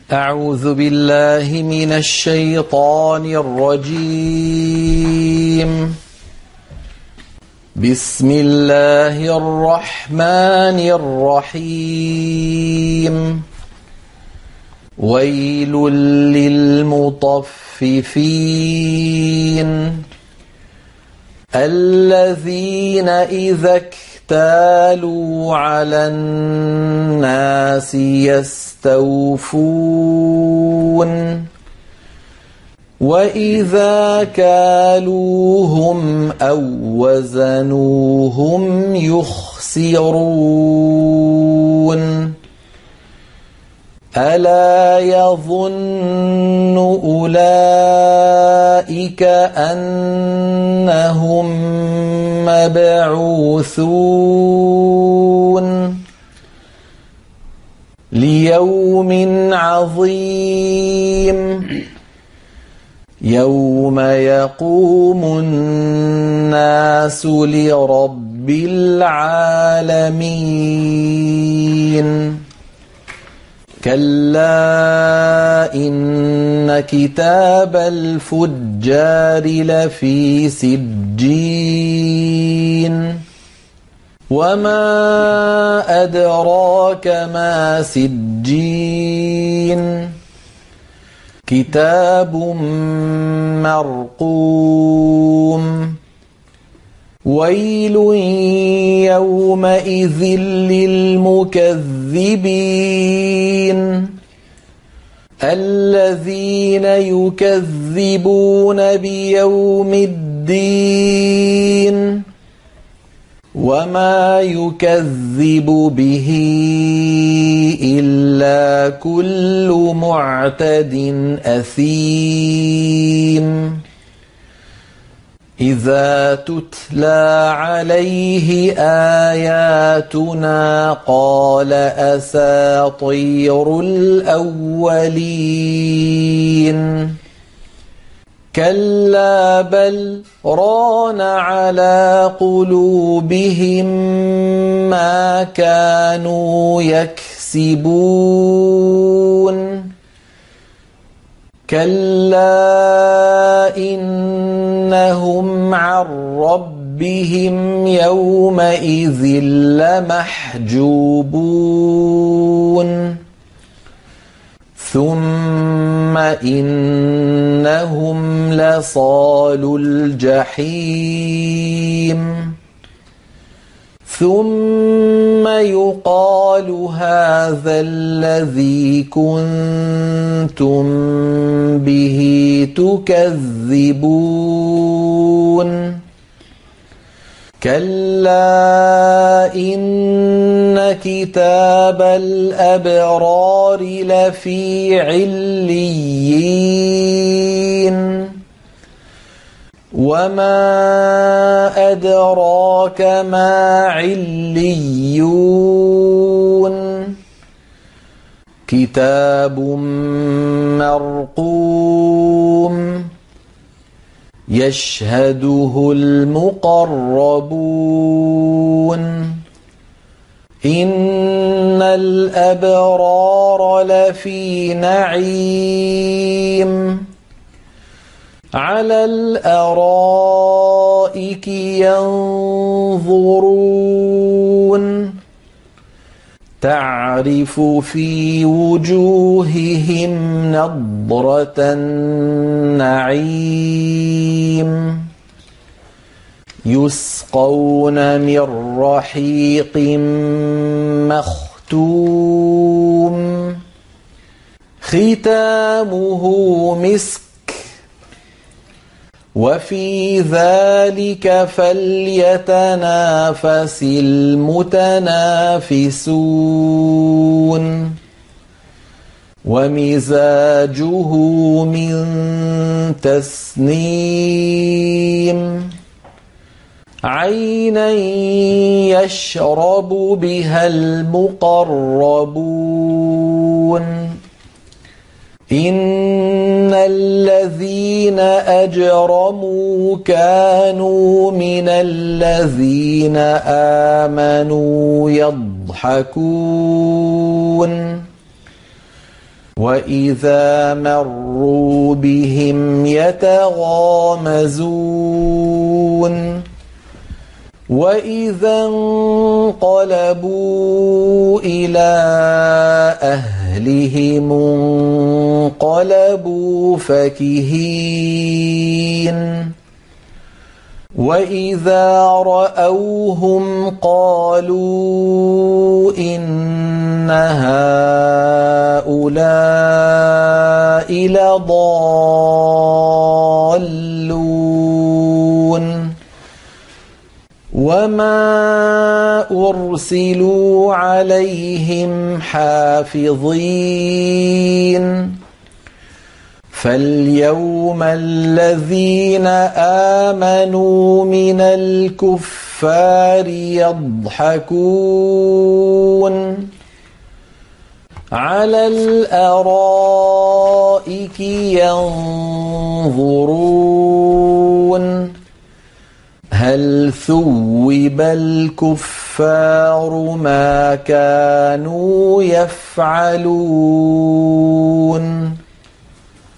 أعوذ بالله من الشيطان الرجيم. بسم الله الرحمن الرحيم. ويل للمطففين الذين إذا اكتالوا على الناس يستوفون وإذا كالوهم أو وزنوهم يخسرون ألا يظن أولئك أنهم مبعوثون ليوم عظيم يوم يقوم الناس لرب العالمين كلا إن كتاب الفجار لفي سجين وما أدراك ما سجين كتاب مرقوم ويل يومئذ للمكذبين الذين يكذبون بيوم الدين وما يكذب به إلا كل معتد أثيم إذا تتلى عليه آياتنا قال أساطير الأولين كلا بل ران على قلوبهم ما كانوا يكسبون كلا إنهم عن ربهم يومئذ لمحجوبون ثم إنهم لصالو الجحيم ثم يقال هذا الذي كنتم به تكذبون كلا إن كتاب الأبرار لفي عليين وما أدراك ما عليون كتاب مرقوم يشهده المقربون إن الأبرار لفي نعيم على الأرائك ينظرون تعرف في وجوههم نضرة النعيم يسقون من رحيق مختوم ختامه مسك وفي ذلك فليتنافس المتنافسون ومزاجه من تسنيم عينا يشرب بها المقربون إن الذين أجرموا كانوا من الذين آمنوا يضحكون وإذا مروا بهم يتغامزون وإذا انقلبوا إلى أهلهم انقلبوا فكهين وإذا رأوهم قالوا إن هؤلاء لضالون وما أرسلوا عليهم حافظين فاليوم الذين آمنوا من الكفار يضحكون على الأرائك ينظرون هل ثوب الكفار ما كانوا يفعلون